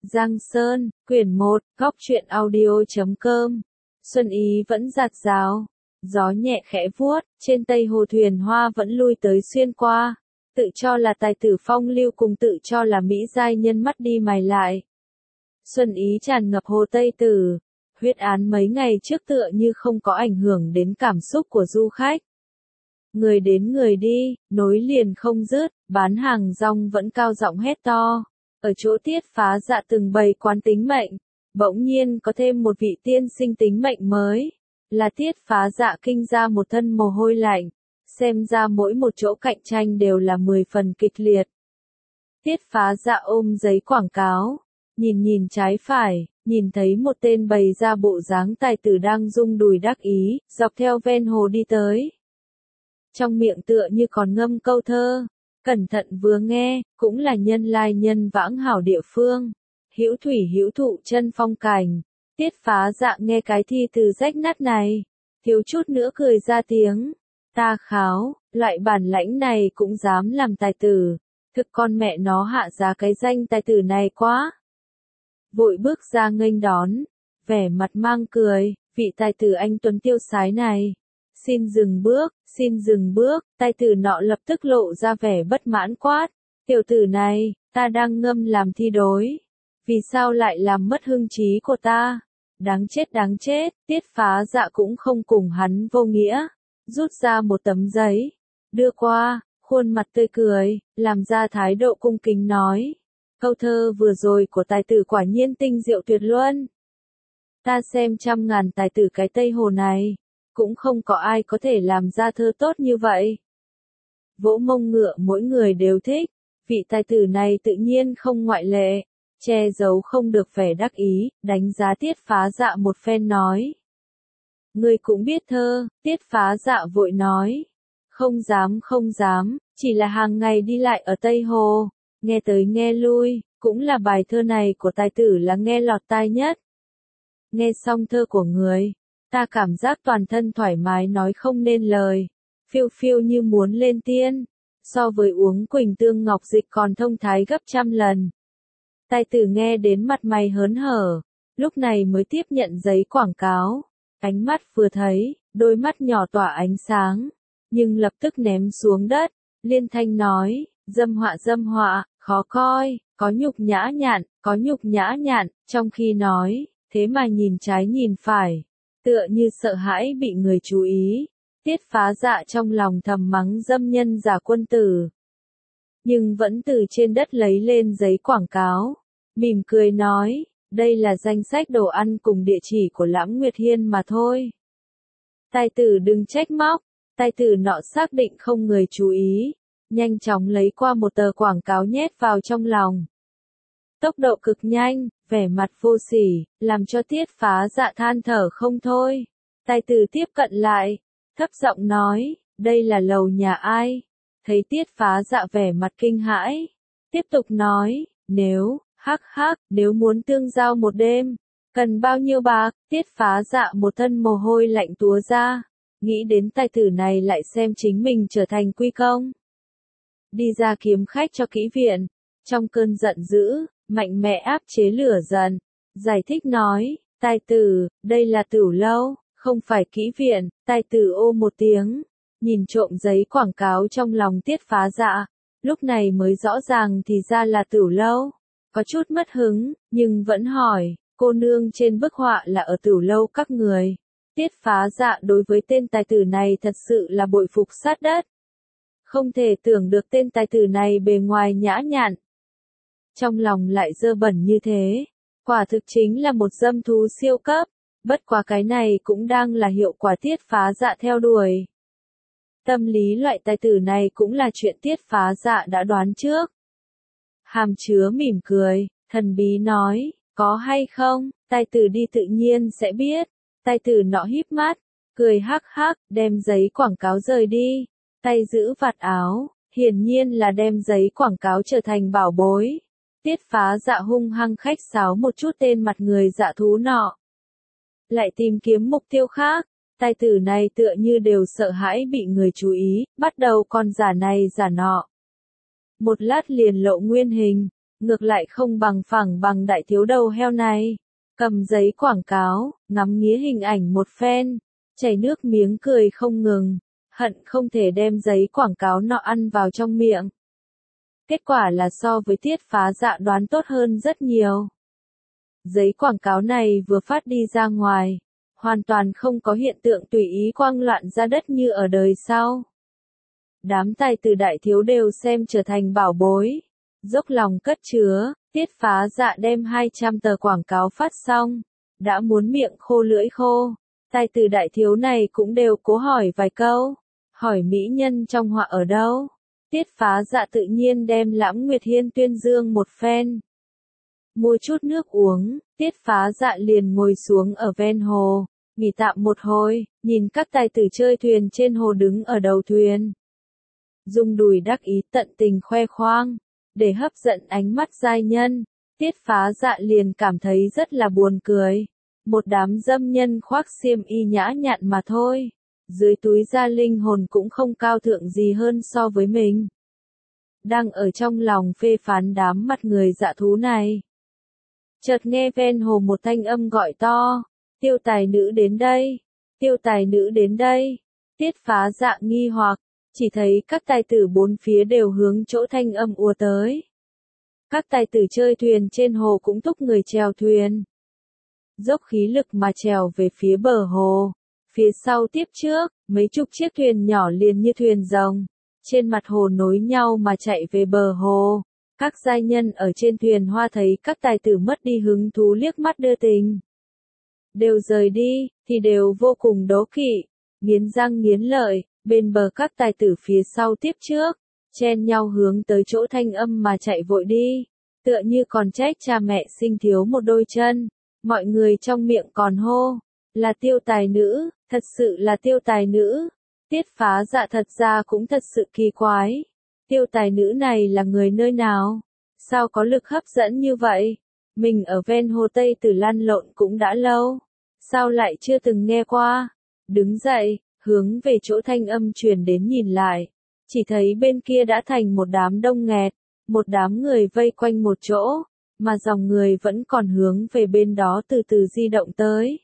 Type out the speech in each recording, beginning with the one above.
Giang Sơn, quyển 1, góc truyện audio.com. Xuân ý vẫn rạt rào, gió nhẹ khẽ vuốt, trên tây hồ thuyền hoa vẫn lui tới xuyên qua, tự cho là tài tử phong lưu cùng tự cho là mỹ giai nhân mắt đi mày lại. Xuân ý tràn ngập hồ Tây Tử, huyết án mấy ngày trước tựa như không có ảnh hưởng đến cảm xúc của du khách. Người đến người đi, nối liền không dứt, bán hàng rong vẫn cao giọng hét to. Ở chỗ Tiết Phá Dạ từng bày quán tính mệnh, bỗng nhiên có thêm một vị tiên sinh tính mệnh mới, là Tiết Phá Dạ kinh ra một thân mồ hôi lạnh, xem ra mỗi một chỗ cạnh tranh đều là 10 phần kịch liệt. Tiết Phá Dạ ôm giấy quảng cáo, nhìn trái phải, nhìn thấy một tên bày ra bộ dáng tài tử đang rung đùi đắc ý, dọc theo ven hồ đi tới. Trong miệng tựa như còn ngâm câu thơ. Cẩn thận vừa nghe, cũng là nhân lai nhân vãng hảo địa phương. Hữu thủy hữu thụ chân phong cảnh. Tiết Phá Dạ nghe cái thi từ rách nát này, thiếu chút nữa cười ra tiếng. Ta kháo, loại bản lãnh này cũng dám làm tài tử. Thực con mẹ nó hạ giá cái danh tài tử này quá. Vội bước ra nghênh đón, vẻ mặt mang cười, vị tài tử anh tuấn tiêu sái này. Xin dừng bước, tài tử nọ lập tức lộ ra vẻ bất mãn quát. Tiểu tử này, ta đang ngâm làm thi đối. Vì sao lại làm mất hưng trí của ta? Đáng chết, Tiết Phá Dạ cũng không cùng hắn vô nghĩa. Rút ra một tấm giấy, đưa qua, khuôn mặt tươi cười, làm ra thái độ cung kính nói. Câu thơ vừa rồi của tài tử quả nhiên tinh diệu tuyệt luân. Ta xem trăm ngàn tài tử cái Tây Hồ này, cũng không có ai có thể làm ra thơ tốt như vậy. Vỗ mông ngựa mỗi người đều thích, vị tài tử này tự nhiên không ngoại lệ, che giấu không được vẻ đắc ý, đánh giá Tiết Phá Dạ một phen nói. Ngươi cũng biết thơ, Tiết Phá Dạ vội nói. Không dám, chỉ là hàng ngày đi lại ở Tây Hồ, nghe tới nghe lui, cũng là bài thơ này của tài tử là nghe lọt tai nhất. Nghe xong thơ của người, ta cảm giác toàn thân thoải mái nói không nên lời, phiêu phiêu như muốn lên tiên, so với uống Quỳnh Tương Ngọc Dịch còn thông thái gấp trăm lần. Tài tử nghe đến mặt mày hớn hở, lúc này mới tiếp nhận giấy quảng cáo, ánh mắt vừa thấy, đôi mắt nhỏ tỏa ánh sáng, nhưng lập tức ném xuống đất, liên thanh nói, dâm họa, khó coi, có nhục nhã nhặn, trong khi nói, thế mà nhìn trái nhìn phải. Tựa như sợ hãi bị người chú ý, Tiết Phá Dạ trong lòng thầm mắng dâm nhân giả quân tử. Nhưng vẫn từ trên đất lấy lên giấy quảng cáo, mỉm cười nói, đây là danh sách đồ ăn cùng địa chỉ của Lãm Nguyệt Hiên mà thôi. Tài tử đừng trách móc, tài tử nọ xác định không người chú ý, nhanh chóng lấy qua một tờ quảng cáo nhét vào trong lòng. Tốc độ cực nhanh, vẻ mặt vô sỉ, làm cho Tiết Phá Dạ than thở không thôi. Tài tử tiếp cận lại, thấp giọng nói, đây là lầu nhà ai? Thấy Tiết Phá Dạ vẻ mặt kinh hãi, tiếp tục nói, nếu muốn tương giao một đêm, cần bao nhiêu bạc? Tiết Phá Dạ một thân mồ hôi lạnh túa ra, nghĩ đến tài tử này lại xem chính mình trở thành quy công. Đi ra kiếm khách cho kỹ viện, trong cơn giận dữ, mạnh mẽ áp chế lửa giận, giải thích nói, tài tử, đây là tửu lâu, không phải kỹ viện. Tài tử ô một tiếng, nhìn trộm giấy quảng cáo trong lòng Tiết Phá Dạ, lúc này mới rõ ràng thì ra là tửu lâu, có chút mất hứng, nhưng vẫn hỏi, cô nương trên bức họa là ở tửu lâu các người. Tiết Phá Dạ đối với tên tài tử này thật sự là bội phục sát đất. Không thể tưởng được tên tài tử này bề ngoài nhã nhặn, trong lòng lại dơ bẩn như thế, quả thực chính là một dâm thú siêu cấp, bất quá cái này cũng đang là hiệu quả Tiết Phá Dạ theo đuổi. Tâm lý loại tài tử này cũng là chuyện Tiết Phá Dạ đã đoán trước. Hàm chứa mỉm cười, thần bí nói, có hay không, tài tử đi tự nhiên sẽ biết. Tài tử nọ híp mắt, cười hắc hắc, đem giấy quảng cáo rời đi, tay giữ vạt áo, hiển nhiên là đem giấy quảng cáo trở thành bảo bối. Tiết Phá Dạ hung hăng khách sáo một chút tên mặt người dạ thú nọ. Lại tìm kiếm mục tiêu khác, tài tử này tựa như đều sợ hãi bị người chú ý, bắt đầu con giả này giả nọ. Một lát liền lộ nguyên hình, ngược lại không bằng phẳng bằng đại thiếu đầu heo này. Cầm giấy quảng cáo, ngắm nghía hình ảnh một phen, chảy nước miếng cười không ngừng, hận không thể đem giấy quảng cáo nọ ăn vào trong miệng. Kết quả là so với Tiết Phá Dạ đoán tốt hơn rất nhiều. Giấy quảng cáo này vừa phát đi ra ngoài, hoàn toàn không có hiện tượng tùy ý quăng loạn ra đất như ở đời sau. Đám tài tử đại thiếu đều xem trở thành bảo bối, dốc lòng cất chứa. Tiết Phá Dạ đem 200 tờ quảng cáo phát xong, đã muốn miệng khô lưỡi khô. Tài tử đại thiếu này cũng đều cố hỏi vài câu, hỏi mỹ nhân trong họa ở đâu. Tiết Phá Dạ tự nhiên đem Lãm Nguyệt Hiên tuyên dương một phen. Mua chút nước uống, Tiết Phá Dạ liền ngồi xuống ở ven hồ, nghỉ tạm một hồi, nhìn các tài tử chơi thuyền trên hồ đứng ở đầu thuyền. Dùng đùi đắc ý tận tình khoe khoang, để hấp dẫn ánh mắt giai nhân. Tiết Phá Dạ liền cảm thấy rất là buồn cười. Một đám dâm nhân khoác xiêm y nhã nhặn mà thôi. Dưới túi da linh hồn cũng không cao thượng gì hơn so với mình. Đang ở trong lòng phê phán đám mặt người dạ thú này. Chợt nghe ven hồ một thanh âm gọi to. Tiêu tài nữ đến đây. Tiêu tài nữ đến đây. Tiết Phá Dạ nghi hoặc. Chỉ thấy các tài tử bốn phía đều hướng chỗ thanh âm ùa tới. Các tài tử chơi thuyền trên hồ cũng thúc người chèo thuyền. Dốc khí lực mà chèo về phía bờ hồ. Phía sau tiếp trước, mấy chục chiếc thuyền nhỏ liền như thuyền rồng. Trên mặt hồ nối nhau mà chạy về bờ hồ. Các giai nhân ở trên thuyền hoa thấy các tài tử mất đi hứng thú liếc mắt đưa tình. Đều rời đi, thì đều vô cùng đố kỵ, nghiến răng nghiến lợi. Bên bờ các tài tử phía sau tiếp trước, chen nhau hướng tới chỗ thanh âm mà chạy vội đi, tựa như còn trách cha mẹ sinh thiếu một đôi chân. Mọi người trong miệng còn hô, là tiêu tài nữ, thật sự là tiêu tài nữ. Tiết Phá Dạ thật ra cũng thật sự kỳ quái. Tiêu tài nữ này là người nơi nào? Sao có lực hấp dẫn như vậy? Mình ở ven hồ Tây Tử lăn lộn cũng đã lâu. Sao lại chưa từng nghe qua? Đứng dậy, hướng về chỗ thanh âm truyền đến nhìn lại. Chỉ thấy bên kia đã thành một đám đông nghẹt, một đám người vây quanh một chỗ, mà dòng người vẫn còn hướng về bên đó từ từ di động tới.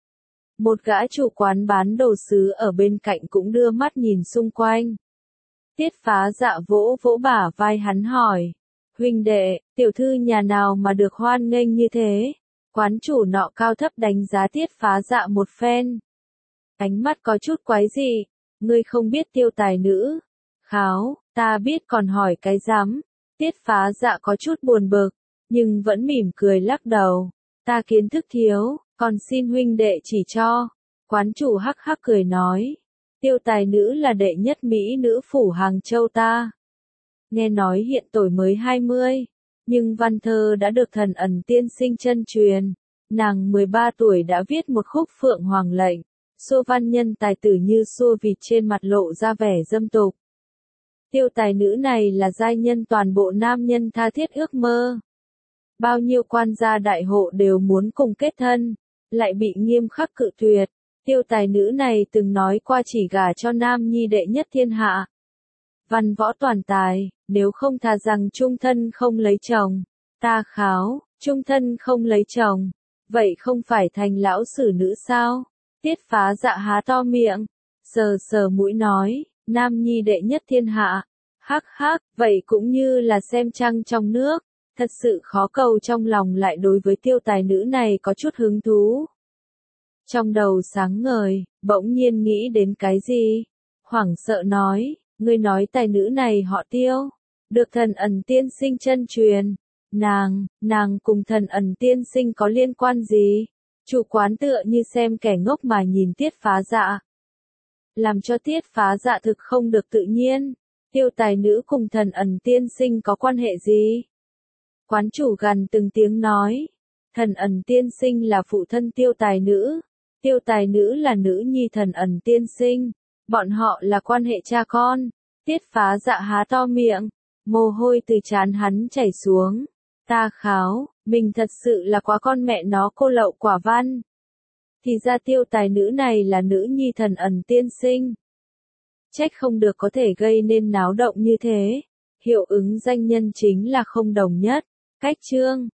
Một gã chủ quán bán đồ sứ ở bên cạnh cũng đưa mắt nhìn xung quanh. Tiết Phá Dạ vỗ vỗ bả vai hắn hỏi, huynh đệ, tiểu thư nhà nào mà được hoan nghênh như thế? Quán chủ nọ cao thấp đánh giá Tiết Phá Dạ một phen. Ánh mắt có chút quái dị, ngươi không biết tiêu tài nữ. Kháo, ta biết còn hỏi cái rắm. Tiết Phá Dạ có chút buồn bực, nhưng vẫn mỉm cười lắc đầu. Ta kiến thức thiếu, còn xin huynh đệ chỉ cho. Quán chủ hắc hắc cười nói. Tiêu tài nữ là đệ nhất mỹ nữ phủ Hàng Châu ta. Nghe nói hiện tuổi mới 20, nhưng văn thơ đã được thần ẩn tiên sinh chân truyền. Nàng 13 tuổi đã viết một khúc Phượng Hoàng lệnh. Xô văn nhân tài tử như xua vịt trên mặt lộ ra vẻ dâm tục. Tiêu tài nữ này là giai nhân toàn bộ nam nhân tha thiết ước mơ. Bao nhiêu quan gia đại hộ đều muốn cùng kết thân, lại bị nghiêm khắc cự tuyệt. Tiêu tài nữ này từng nói qua chỉ gả cho nam nhi đệ nhất thiên hạ. Văn võ toàn tài, nếu không thà rằng chung thân không lấy chồng. Ta kháo, chung thân không lấy chồng, vậy không phải thành lão sử nữ sao? Tiết Phá Dạ há to miệng, sờ sờ mũi nói, nam nhi đệ nhất thiên hạ. Hắc hắc, vậy cũng như là xem trăng trong nước. Thật sự khó cầu trong lòng lại đối với tiêu tài nữ này có chút hứng thú. Trong đầu sáng ngời, bỗng nhiên nghĩ đến cái gì? Hoảng sợ nói, ngươi nói tài nữ này họ Tiêu, được thần ẩn tiên sinh chân truyền. Nàng cùng thần ẩn tiên sinh có liên quan gì? Chủ quán tựa như xem kẻ ngốc mà nhìn Tiết Phá Dạ. Làm cho Tiết Phá Dạ thực không được tự nhiên. Tiêu tài nữ cùng thần ẩn tiên sinh có quan hệ gì? Quán chủ gằn từng tiếng nói. Thần ẩn tiên sinh là phụ thân tiêu tài nữ. Tiêu tài nữ là nữ nhi thần ẩn tiên sinh. Bọn họ là quan hệ cha con. Tiết Phá Dạ há to miệng. Mồ hôi từ trán hắn chảy xuống. Ta kháo, mình thật sự là quá con mẹ nó cô lậu quả văn. Thì ra tiêu tài nữ này là nữ nhi thần ẩn tiên sinh. Trách không được có thể gây nên náo động như thế. Hiệu ứng danh nhân chính là không đồng nhất. Cách chương